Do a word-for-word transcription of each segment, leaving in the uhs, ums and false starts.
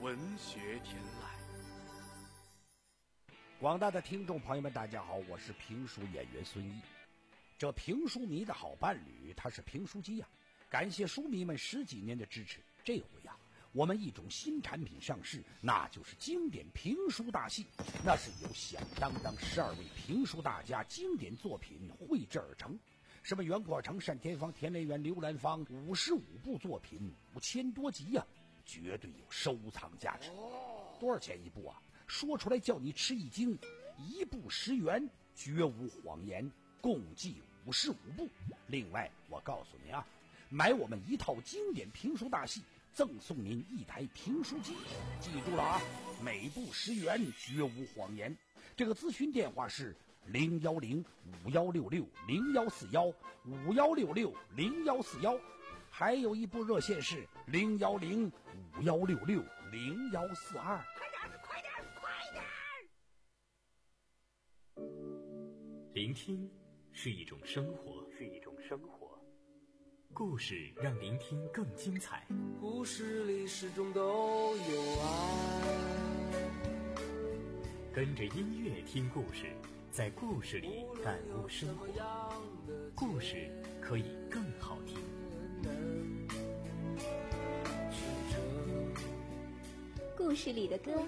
文学天籁。 广大的听众朋友们，大家好，我是评书演员孙毅。这评书迷的好伴侣，他是评书机呀、啊。感谢书迷们十几年的支持，这回呀、啊，我们一种新产品上市，那就是经典评书大戏。那是由响当当十二位评书大家经典作品绘制而成，什么袁阔成、单田芳、田连元、刘兰芳，五十五部作品，五千多集呀、啊，绝对有收藏价值。多少钱一部啊？说出来叫你吃一惊，一部十元，绝无谎言，共计五十五部。另外，我告诉你啊，买我们一套经典评书大戏，赠送您一台评书机。记住了啊，每部十元，绝无谎言。这个咨询电话是零幺零五幺六六零幺四幺五幺六六零幺四幺，还有一部热线是零幺零五幺六六零幺四二。 聆听是一种生活，是一种生活。故事让聆听更精彩。 故事里始终都有爱。 跟着音乐听故事，在故事里感悟生活。故事可以更好听。 故事里的歌。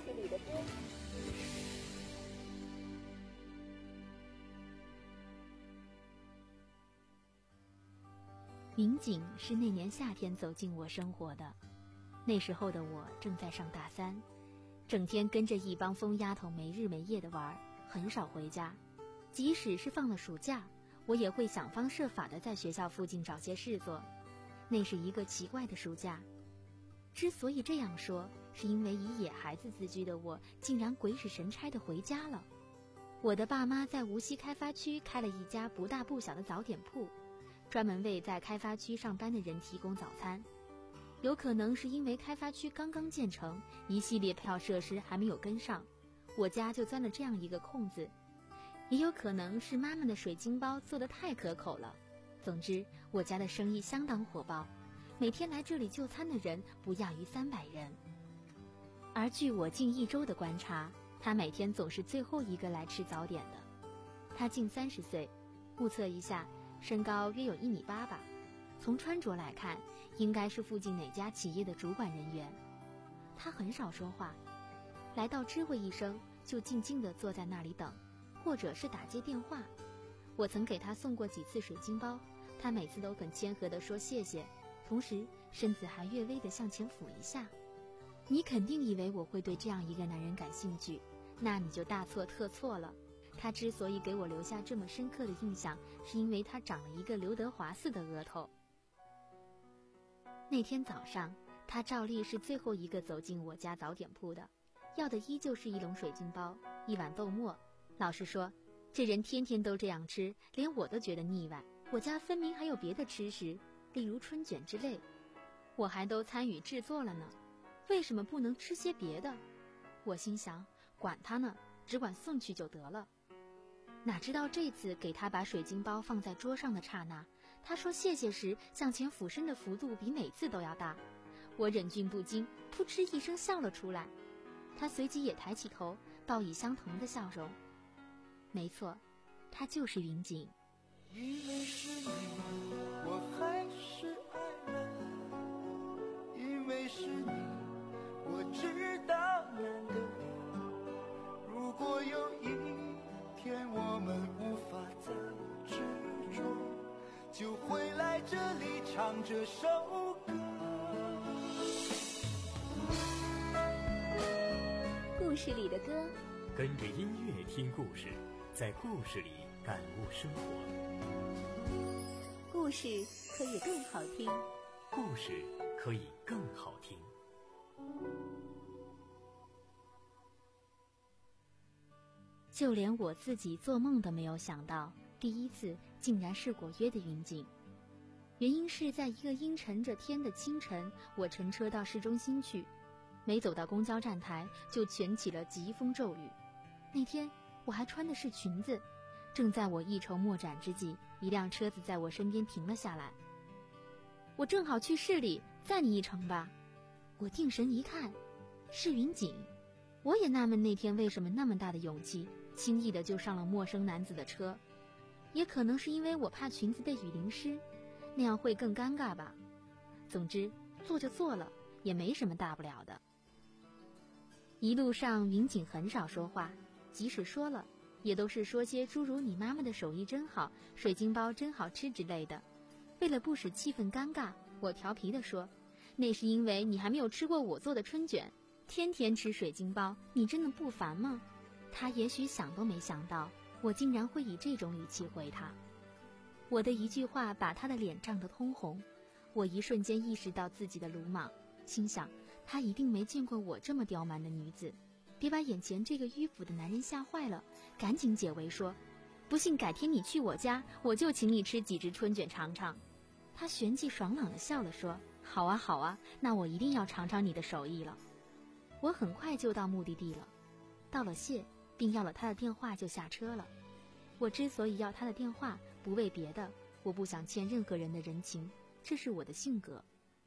民警是那年夏天走进我生活的，那时候的我正在上大三，整天跟着一帮疯丫头没日没夜的玩，很少回家。即使是放了暑假，我也会想方设法的在学校附近找些事做。那是一个奇怪的暑假。之所以这样说，是因为以野孩子自居的我竟然鬼使神差的回家了。我的爸妈在无锡开发区开了一家不大不小的早点铺，专门为在开发区上班的人提供早餐。有可能是因为开发区刚刚建成，一系列配套设施还没有跟上，我家就钻了这样一个空子。也有可能是妈妈的水晶包做得太可口了。总之，我家的生意相当火爆，每天来这里就餐的人不亚于三百人。而据我近一周的观察，他每天总是最后一个来吃早点的。他近三十岁，目测一下身高约有一米八吧，从穿着来看，应该是附近哪家企业的主管人员。他很少说话，来到知会一声就静静地坐在那里等，或者是打接电话。我曾给他送过几次水晶包，他每次都很谦和地说谢谢，同时身子还略微地向前俯一下。你肯定以为我会对这样一个男人感兴趣，那你就大错特错了。他之所以给我留下这么深刻的印象，是因为他长了一个刘德华似的额头。那天早上，他照例是最后一个走进我家早点铺的，要的依旧是一笼水晶包，一碗豆沫。老实说，这人天天都这样吃，连我都觉得腻歪。我家分明还有别的吃食，例如春卷之类，我还都参与制作了呢，为什么不能吃些别的？我心想，管他呢，只管送去就得了。哪知道这次给他把水晶包放在桌上的刹那，他说谢谢时向前俯身的幅度比每次都要大。我忍俊不禁，扑哧一声笑了出来。他随即也抬起头，报以相同的笑容。没错，他就是云锦。 因为是你，我还是爱了，因为是你，我知道难得。如果有一天我们无法再执着，就会来这里唱这首歌。 故事里的歌， 跟着音乐听故事，在故事里感悟生活。 故事可以更好听， 故事可以更好听。 就连我自己做梦都没有想到，第一次竟然是果约的云锦。原因是在一个阴沉着天的清晨，我乘车到市中心去，没走到公交站台就卷起了疾风骤雨。那天我还穿的是裙子，正在我一筹莫展之际，一辆车子在我身边停了下来。我正好去市里，载你一程吧。我定神一看， 是云锦。我也纳闷那天为什么那么大的勇气，轻易的就上了陌生男子的车。也可能是因为我怕裙子被雨淋湿，那样会更尴尬吧。总之，做就做了，也没什么大不了的。一路上，云锦很少说话，即使说了，也都是说些诸如“你妈妈的手艺真好”“水晶包真好吃”之类的。为了不使气氛尴尬，我调皮地说：“那是因为你还没有吃过我做的春卷，天天吃水晶包，你真的不烦吗？”他也许想都没想到，我竟然会以这种语气回他。我的一句话把他的脸涨得通红，我一瞬间意识到自己的鲁莽，心想他一定没见过我这么刁蛮的女子，别把眼前这个迂腐的男人吓坏了，赶紧解围说：“不信改天你去我家，我就请你吃几只春卷尝尝。”他旋即爽朗地笑了说：“好啊好啊，那我一定要尝尝你的手艺了。”我很快就到目的地了，道了谢并要了他的电话就下车了。我之所以要他的电话，不为别的，我不想欠任何人的人情，这是我的性格。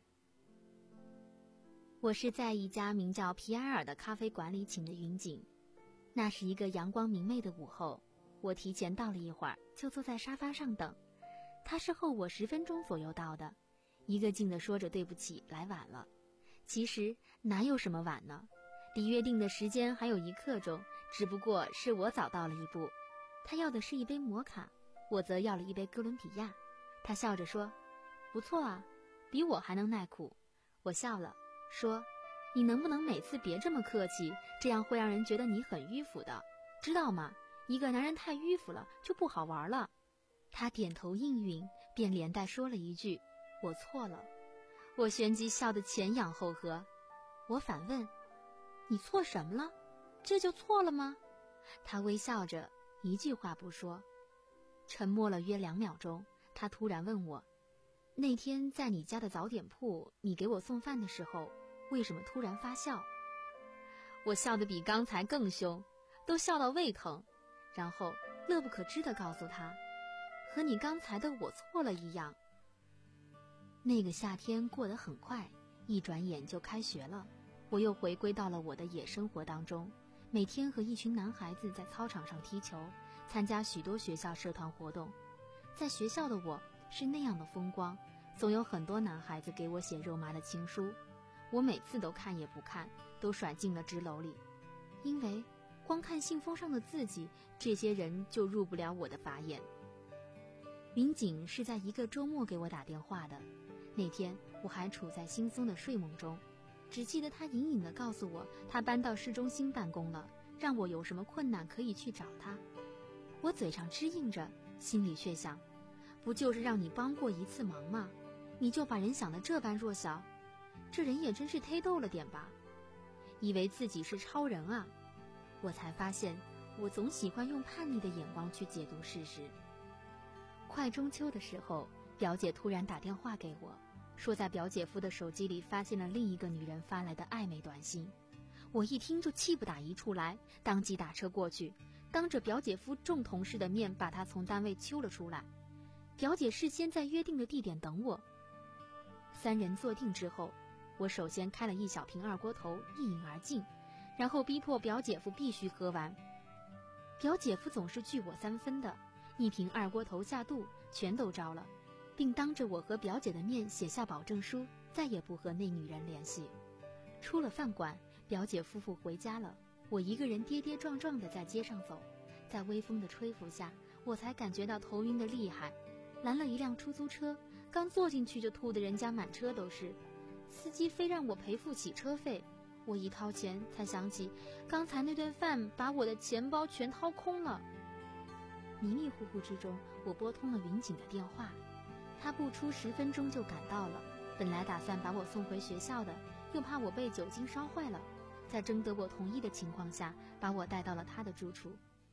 我是在一家名叫皮埃尔的咖啡馆里请的云锦。那是一个阳光明媚的午后，我提前到了一会儿，就坐在沙发上等。他是后我十分钟左右到的，一个劲地说着对不起，来晚了。其实哪有什么晚呢？离约定的时间还有一刻钟，只不过是我早到了一步。他要的是一杯摩卡，我则要了一杯哥伦比亚。他笑着说：“不错啊，比我还能耐苦。”我笑了，说：“你能不能每次别这么客气，这样会让人觉得你很迂腐的，知道吗？一个男人太迂腐了，就不好玩了。”他点头应允，便连带说了一句：“我错了。”我旋即笑得前仰后合。我反问：“你错什么了？这就错了吗？”他微笑着，一句话不说。沉默了约两秒钟，他突然问我：“那天在你家的早点铺，你给我送饭的时候，为什么突然发笑？”我笑得比刚才更凶，都笑到胃疼，然后乐不可支地告诉他：“和你刚才的我错了一样。”那个夏天过得很快，一转眼就开学了。我又回归到了我的野生活当中，每天和一群男孩子在操场上踢球，参加许多学校社团活动。在学校的我是那样的风光，总有很多男孩子给我写肉麻的情书，我每次都看也不看，都甩进了纸篓里，因为光看信封上的字迹，这些人就入不了我的法眼。云锦是在一个周末给我打电话的，那天我还处在惺忪的睡梦中，只记得他隐隐地告诉我，他搬到市中心办公了，让我有什么困难可以去找他。我嘴上支应着，心里却想，不就是让你帮过一次忙吗？你就把人想得这般弱小，这人也真是忒逗了点吧，以为自己是超人啊。我才发现，我总喜欢用叛逆的眼光去解读事实。快中秋的时候，表姐突然打电话给我，说在表姐夫的手机里发现了另一个女人发来的暧昧短信。我一听就气不打一处来，当即打车过去，当着表姐夫众同事的面把他从单位揪了出来。表姐事先在约定的地点等我。三人坐定之后，我首先开了一小瓶二锅头一饮而尽，然后逼迫表姐夫必须喝完。表姐夫总是拒我三分的，一瓶二锅头下肚全都招了，并当着我和表姐的面写下保证书，再也不和那女人联系。出了饭馆，表姐夫妇回家了，我一个人跌跌撞撞地在街上走，在微风的吹拂下，我才感觉到头晕得厉害。拦了一辆出租车，刚坐进去就吐得人家满车都是，司机非让我赔付起车费。我一掏钱，才想起刚才那顿饭把我的钱包全掏空了。迷迷糊糊之中，我拨通了云锦的电话，他不出十分钟就赶到了，本来打算把我送回学校的，又怕我被酒精烧坏了，在征得我同意的情况下，把我带到了他的住处。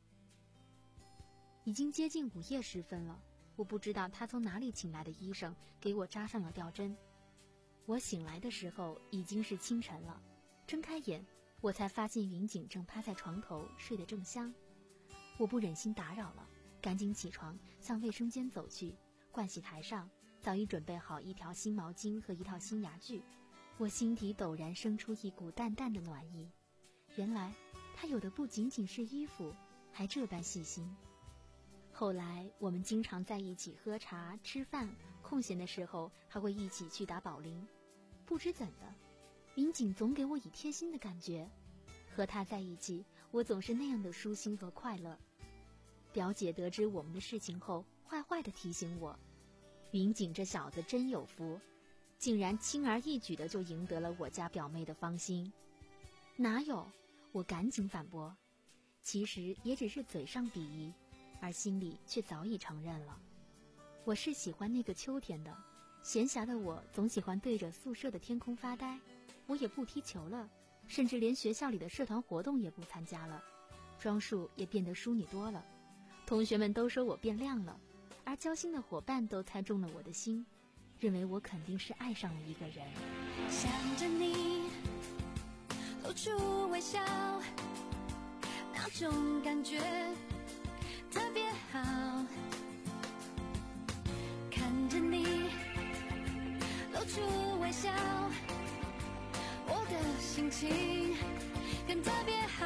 已经接近午夜时分了，我不知道他从哪里请来的医生给我扎上了吊针。我醒来的时候已经是清晨了，睁开眼，我才发现云锦正趴在床头睡得正香。我不忍心打扰了，赶紧起床向卫生间走去。盥洗台上早已准备好一条新毛巾和一套新牙具， 我心底陡然生出一股淡淡的暖意。原来他有的不仅仅是衣服，还这般细心。后来我们经常在一起喝茶吃饭，空闲的时候还会一起去打保龄。不知怎的，民警总给我以贴心的感觉，和他在一起，我总是那样的舒心和快乐。表姐得知我们的事情后，坏坏地提醒我，民警这小子真有福，竟然轻而易举地就赢得了我家表妹的芳心。哪有？我赶紧反驳，其实也只是嘴上鄙夷，而心里却早已承认了。我是喜欢那个秋天的，闲暇的我总喜欢对着宿舍的天空发呆，我也不踢球了，甚至连学校里的社团活动也不参加了，装束也变得淑女多了。同学们都说我变亮了，而交心的伙伴都猜中了我的心，认为我肯定是爱上了一个人。 想着你露出微笑，那种感觉特别好。看着你露出微笑，我的心情更特别好。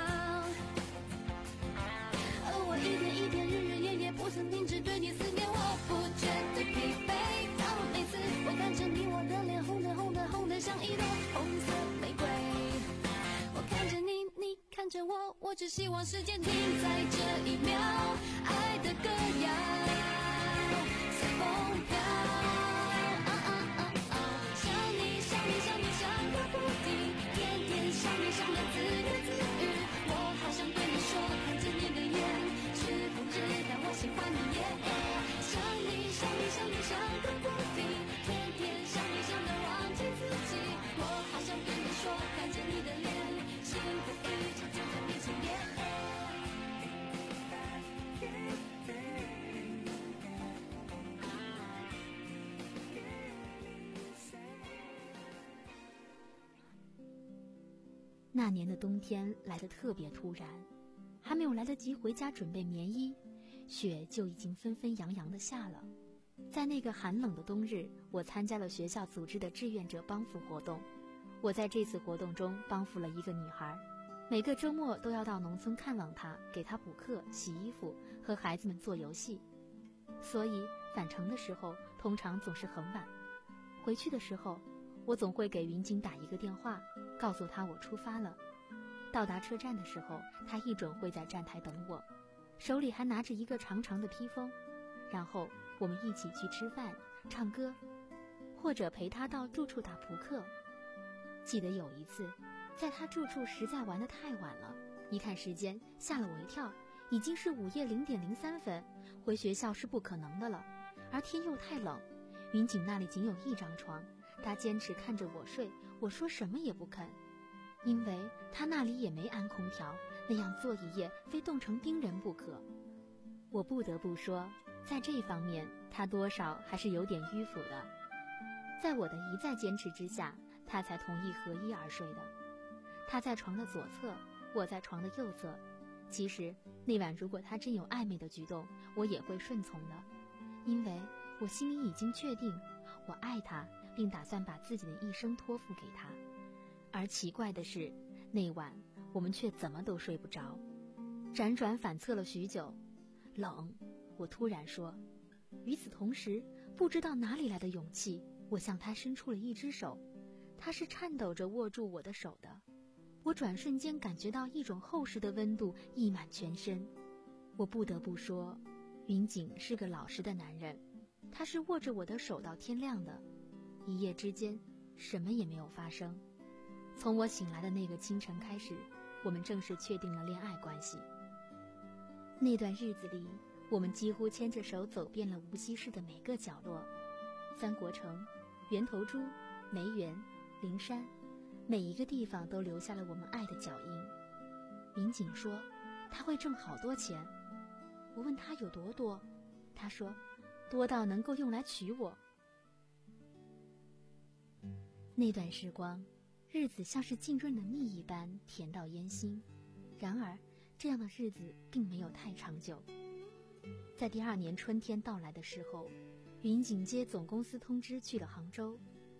而我一天一天日日夜夜不曾停止对你思念，我不觉得疲惫。当每次我看着你，我的脸红的红的红的像一朵红色玫瑰。我看着你，你看着我，我只希望时间停在这一秒，爱的歌谣随风飘。啊啊啊啊！想你想你想你想个不停，天天想你想的自言自语。我好想对你说，看着你的眼，知不知道我喜欢你耶？想你想你想你想个不停，天天想你想的忘记自己。我好想对你说，看着你的脸，幸福一直就在面前耶。 那年的冬天来得特别突然，还没有来得及回家准备棉衣，雪就已经纷纷扬扬地下了。在那个寒冷的冬日，我参加了学校组织的志愿者帮扶活动。我在这次活动中帮扶了一个女孩，每个周末都要到农村看望她，给她补课、洗衣服，和孩子们做游戏。所以返程的时候通常总是很晚。回去的时候，我总会给云锦打一个电话，告诉他我出发了。到达车站的时候，他一准会在站台等我，手里还拿着一个长长的披风，然后我们一起去吃饭、唱歌，或者陪他到住处打扑克。记得有一次，在他住处实在玩得太晚了，一看时间，吓了我一跳，已经是午夜零点零三分，回学校是不可能的了，而天又太冷，云锦那里仅有一张床，他坚持看着我睡，我说什么也不肯，因为他那里也没安空调，那样坐一夜非冻成冰人不可。我不得不说，在这方面他多少还是有点迂腐的。在我的一再坚持之下，他才同意合衣而睡的。他在床的左侧，我在床的右侧。其实那晚如果他真有暧昧的举动，我也会顺从的，因为我心里已经确定我爱他，并打算把自己的一生托付给他。而奇怪的是，那晚我们却怎么都睡不着，辗转反侧了许久。冷，我突然说。与此同时，不知道哪里来的勇气，我向他伸出了一只手，他是颤抖着握住我的手的。我转瞬间感觉到一种厚实的温度溢满全身。我不得不说，云锦是个老实的男人，他是握着我的手到天亮的。一夜之间，什么也没有发生。从我醒来的那个清晨开始，我们正式确定了恋爱关系。那段日子里，我们几乎牵着手走遍了无锡市的每个角落，三国城、源头珠、梅园、灵山，每一个地方都留下了我们爱的脚印。民警说他会挣好多钱，我问他有多多，他说多到能够用来娶我。那段时光，日子像是浸润的蜜一般甜到烟心，然而这样的日子并没有太长久。在第二年春天到来的时候，云锦接总公司通知去了杭州。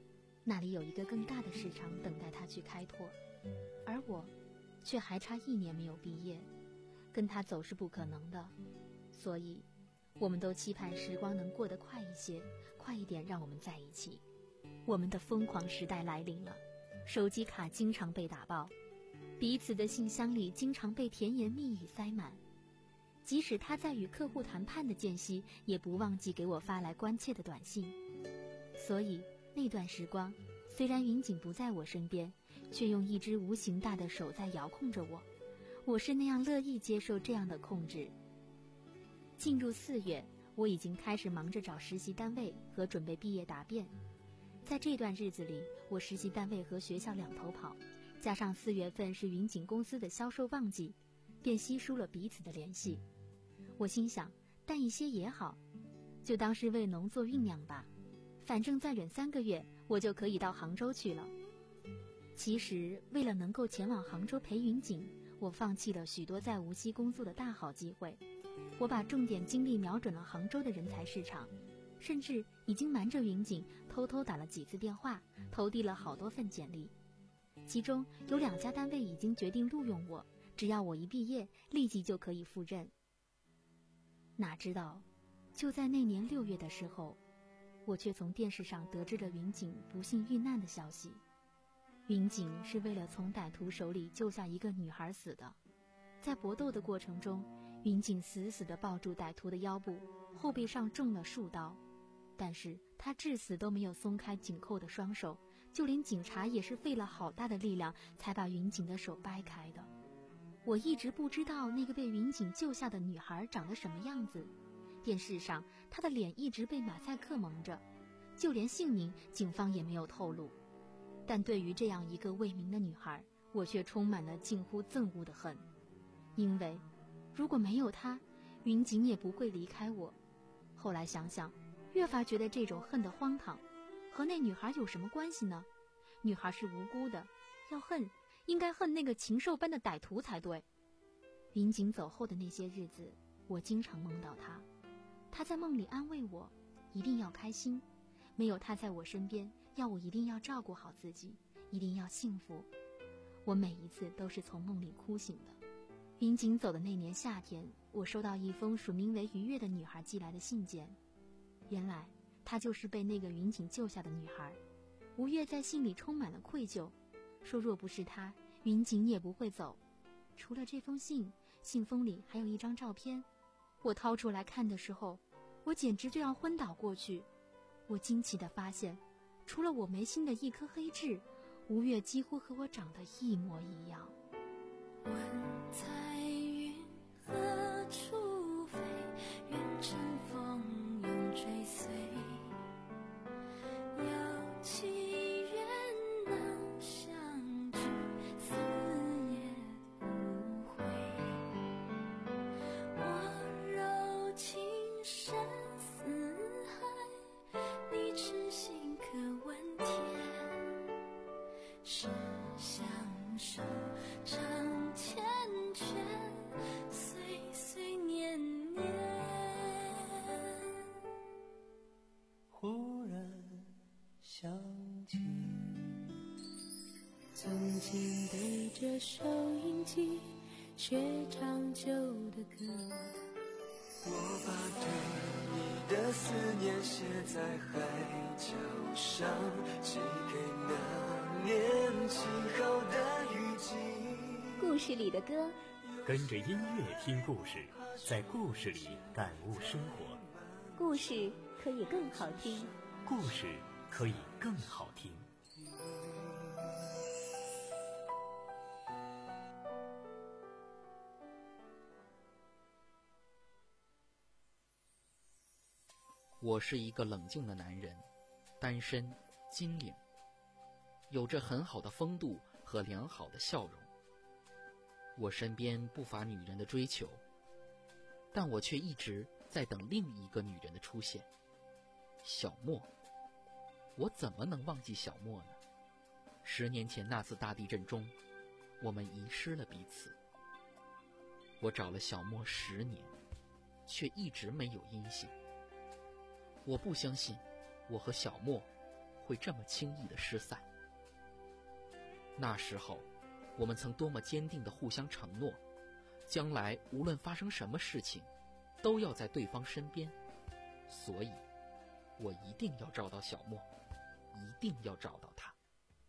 那里有一个更大的市场等待他去开拓，而我却还差一年没有毕业，跟他走是不可能的。所以我们都期盼时光能过得快一些，快一点让我们在一起。我们的疯狂时代来临了，手机卡经常被打爆，彼此的信箱里经常被甜言蜜语塞满。即使他在与客户谈判的间隙，也不忘记给我发来关切的短信。所以那段时光，虽然云锦不在我身边，却用一只无形大的手在遥控着我。我是那样乐意接受这样的控制。进入四月，我已经开始忙着找实习单位和准备毕业答辩。在这段日子里，我实习单位和学校两头跑，加上四月份是云锦公司的销售旺季，便稀疏了彼此的联系。我心想，淡一些也好，就当是为农作酝酿吧，反正再忍三个月，我就可以到杭州去了。其实为了能够前往杭州陪云锦，我放弃了许多在无锡工作的大好机会。我把重点精力瞄准了杭州的人才市场，甚至已经瞒着云锦偷偷打了几次电话，投递了好多份简历。其中有两家单位已经决定录用我，只要我一毕业，立即就可以赴任。哪知道，就在那年六月的时候，我却从电视上得知了云锦不幸遇难的消息。云锦是为了从歹徒手里救下一个女孩死的。在搏斗的过程中，云锦死死地抱住歹徒的腰部，后背上中了数刀，但是他至死都没有松开紧扣的双手，就连警察也是费了好大的力量才把云锦的手掰开的。我一直不知道那个被云锦救下的女孩长得什么样子，电视上她的脸一直被马赛克蒙着，就连姓名警方也没有透露。但对于这样一个未明的女孩，我却充满了近乎憎恶的恨，因为如果没有她，云锦也不会离开我。后来想想，越发觉得这种恨得荒唐。和那女孩有什么关系呢？女孩是无辜的，要恨应该恨那个禽兽般的歹徒才对。云锦走后的那些日子，我经常梦到她，她在梦里安慰我一定要开心，没有她在我身边，要我一定要照顾好自己，一定要幸福。我每一次都是从梦里哭醒的。云锦走的那年夏天，我收到一封署名为愉悦的女孩寄来的信件，原来她就是被那个云锦救下的女孩。吴越在信里充满了愧疚，说若不是她，云锦也不会走。除了这封信，信封里还有一张照片，我掏出来看的时候，我简直就要昏倒过去。我惊奇地发现，除了我眉心的一颗黑痣，吴越几乎和我长得一模一样。 问彩云何处飞，愿乘风永追随。有情缘能相聚，死也无悔。我柔情深似海，你痴心可问天。是相守长缱绻，岁岁年年。 忽然想起， 曾经对着收音机学唱旧的歌， 我把对你的思念写在海角上，寄给那年静好的雨季。 故事里的歌， 跟着音乐听故事，在故事里感悟生活。 故事可以更好听。 故事可以更好听。 我是一个冷静的男人，单身，精灵，有着很好的风度和良好的笑容。我身边不乏女人的追求，但我却一直在等另一个女人的出现。小莫，我怎么能忘记小莫呢？十年前那次大地震中，我们遗失了彼此。我找了小莫十年，却一直没有音信。我不相信我和小莫会这么轻易地失散。那时候，我们曾多么坚定地互相承诺，将来无论发生什么事情，都要在对方身边。所以，我一定要找到小莫，一定要找到她。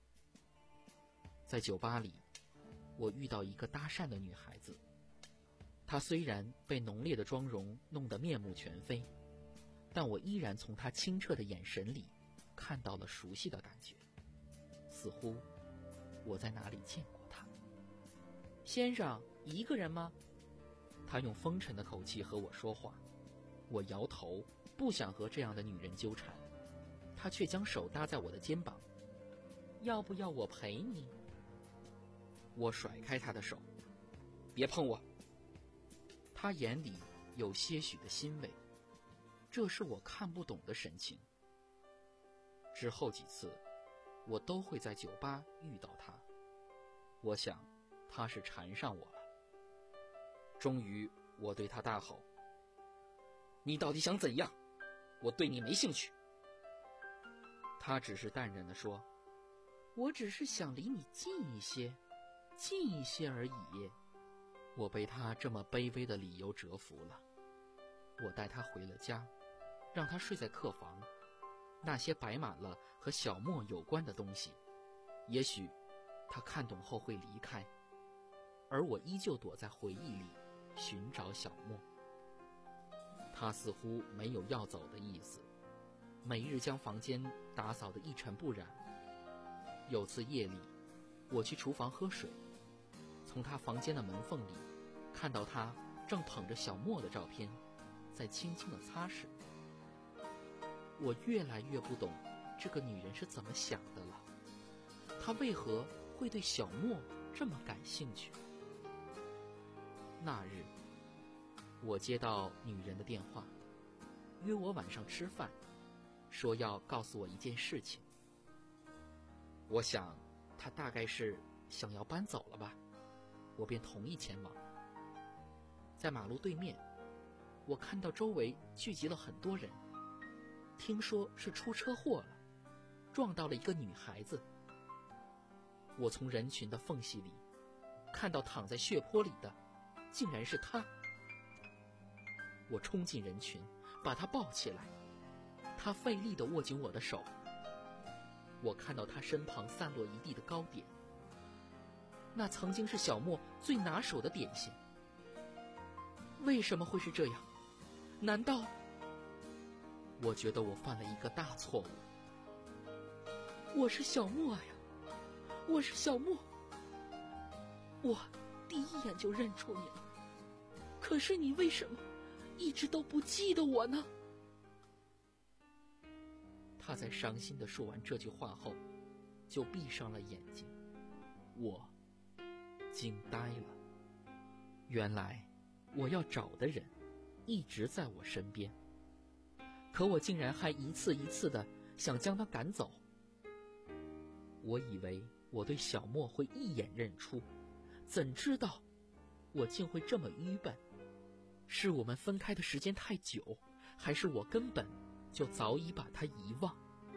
在酒吧里，我遇到一个搭讪的女孩子，她虽然被浓烈的妆容弄得面目全非，但我依然从她清澈的眼神里看到了熟悉的感觉，似乎我在哪里见过她。先生，一个人吗？她用风尘的口气和我说话，我摇头，不想和这样的女人纠缠。她却将手搭在我的肩膀，要不要我陪你？我甩开她的手，别碰我。她眼里有些许的欣慰，这是我看不懂的神情。之后几次，我都会在酒吧遇到她，我想她是缠上我了。终于，我对她大吼：“你到底想怎样？我对你没兴趣。”她只是淡然地说：“我只是想离你近一些，近一些而已。”我被她这么卑微的理由折服了。我带她回了家，让她睡在客房，那些摆满了和小莫有关的东西，也许她看懂后会离开，而我依旧躲在回忆里寻找小莫。她似乎没有要走的意思，每日将房间打扫得一尘不染。有次夜里，我去厨房喝水，从她房间的门缝里看到她正捧着小莫的照片，在轻轻地擦拭。我越来越不懂这个女人是怎么想的了，她为何会对小莫这么感兴趣？那日，我接到女人的电话，约我晚上吃饭，说要告诉我一件事情。我想，她大概是想要搬走了吧，我便同意前往。在马路对面，我看到周围聚集了很多人，听说是出车祸了，撞到了一个女孩子。我从人群的缝隙里看到躺在血泊里的竟然是她。我冲进人群，把她抱起来，她费力地握紧我的手。我看到她身旁散落一地的糕点，那曾经是小莫最拿手的点心。为什么会是这样？难道……我觉得我犯了一个大错误。我是小莫呀，我是小莫，我第一眼就认出你了。可是你为什么一直都不记得我呢？他在伤心地说完这句话后，就闭上了眼睛。我惊呆了。原来我要找的人一直在我身边，可我竟然还一次一次地想将他赶走。我以为我对小莫会一眼认出，怎知道我竟会这么愚笨。是我们分开的时间太久，还是我根本就早已把他遗忘？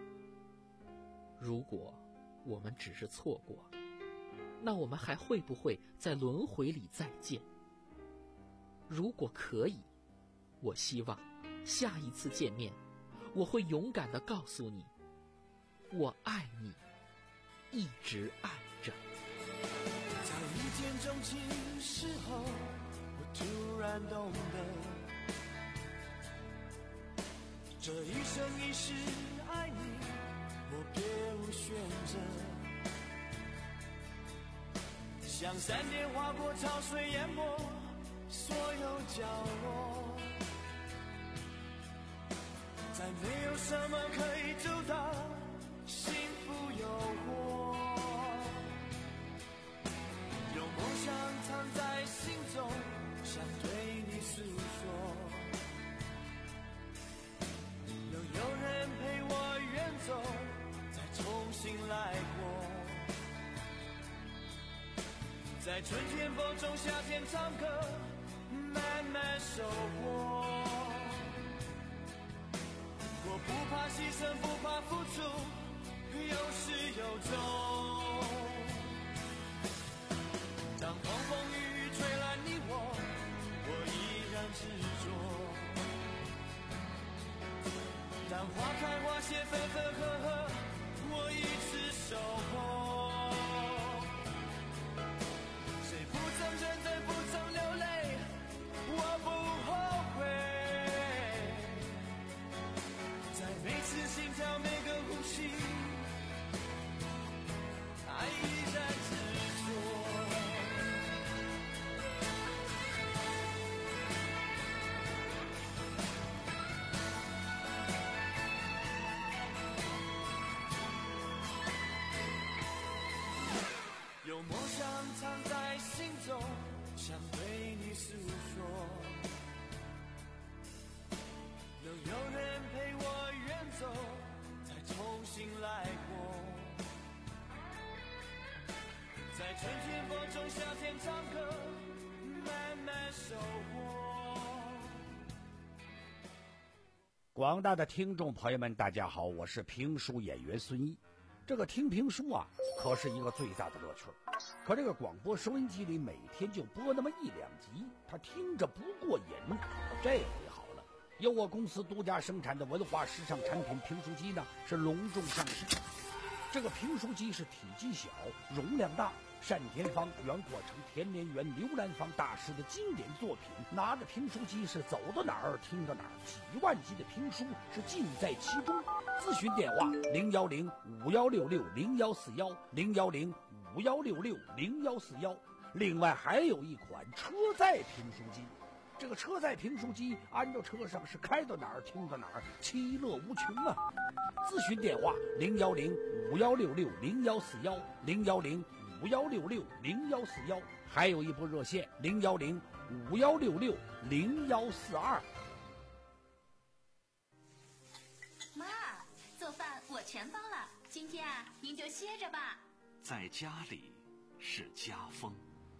如果我们只是错过，那我们还会不会在轮回里再见？如果可以，我希望下一次见面，我会勇敢地告诉你，我爱你，一直爱着。 在一见钟情时候，我突然懂得，这一生一世爱你，我别无选择。像闪电划过潮水，淹没所有角落，再没有什么可以阻挡幸福诱惑。有梦想藏在心中，想对你诉说，能有人陪我远走，再重新来过。在春天播种，夏天唱歌，慢慢收获。我不怕牺牲，不怕付出， 有始有终。当风风雨雨吹来你我，我依然执着。当花开花谢分分合合，我一直守候。谁不曾真正不曾流泪，我不后悔。在每次心跳每个呼吸，爱依然执着。有梦想藏在心中，想对你诉说。能有人陪我远走，再重新来过。在春天风中，夏天唱歌，慢慢收获。 广大的听众朋友们，大家好，我是评书演员孙一。这个听评书啊，可是一个最大的乐趣。可这个广播收音机里每天就播那么一两集，他听着不过瘾。这回好了，由我公司独家生产的文化时尚产品评书机呢，是隆重上市。这个评书机是体积小，容量大，单田芳、袁阔成、田连元、刘兰芳大师的经典作品，拿着评书机是走到哪儿听到哪儿，几万集的评书是尽在其中。咨询电话零幺零五幺六六零幺四幺零幺零五幺六六零幺四幺。另外还有一款车载评书机，这个车载评书机安到车上是开到哪儿听到哪儿，其乐无穷啊！咨询电话零幺零五幺六六零幺四幺零幺零五幺六六零幺四幺，还有一部热线零幺零五幺六六零幺四二。 妈，做饭我全包了，今天啊，您就歇着吧。 在家里是家风。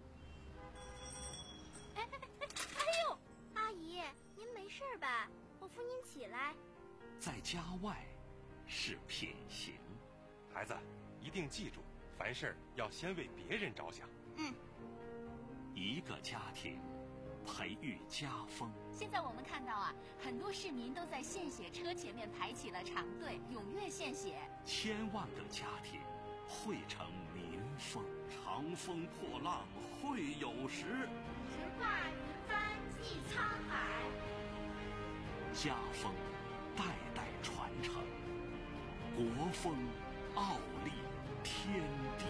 哎哎哎哎呦，阿姨，您没事吧？我扶您起来。 在家外是品行。 孩子，一定记住，凡事要先为别人着想。 嗯。 一个家庭培育家风。 现在我们看到啊，很多市民都在献血车前面排起了长队，踊跃献血。 千万个家庭汇成民风。长风破浪会有时， 直挂云帆济沧海。 家风代代传承，国风傲立天地。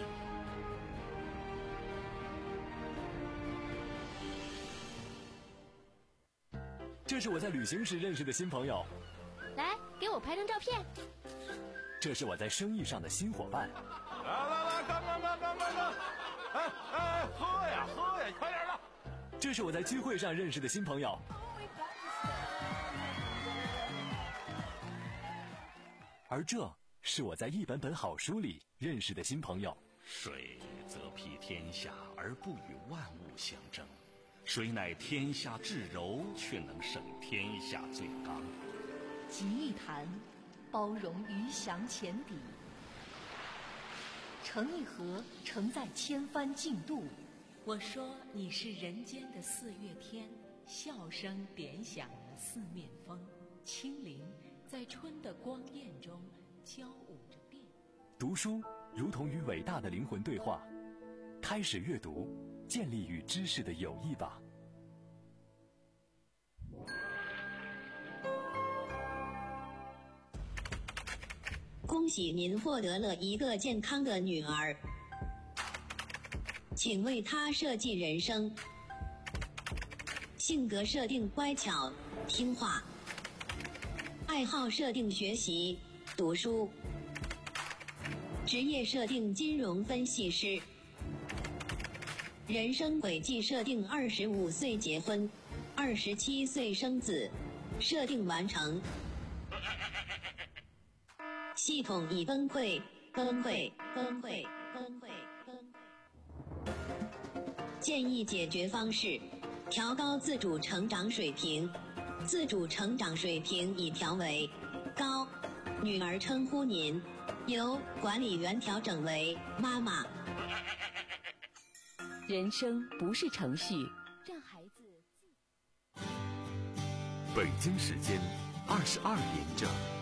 这是我在旅行时认识的新朋友， 来给我拍张照片。 这是我在生意上的新伙伴。 来来来，干干干干干干！哎哎，喝呀喝呀，快点的！ 这是我在聚会上认识的新朋友。而这是我在一本本好书里认识的新朋友。 水则披天下而不与万物相争，谁乃天下至柔，却能胜天下最刚。 集一坛，包容鱼翔浅底；盛一盒，盛在千帆竞渡。 我说你是人间的四月天，笑声点响了四面风，清灵在春的光艳中交舞着变。 读书如同与伟大的灵魂对话，开始阅读，建立与知识的友谊吧。 恭喜您获得了一个健康的女儿，请为她设计人生。性格设定乖巧听话，爱好设定学习读书，职业设定金融分析师，人生轨迹设定二十五岁结婚，二十七岁生子，设定完成。系统已崩溃，崩溃，崩溃，崩溃，崩溃。建议解决方式：调高自主成长水平。自主成长水平已调为高。女儿称呼您由管理员调整为妈妈。 人生不是程序， 让孩子。 北京时间二十二点整。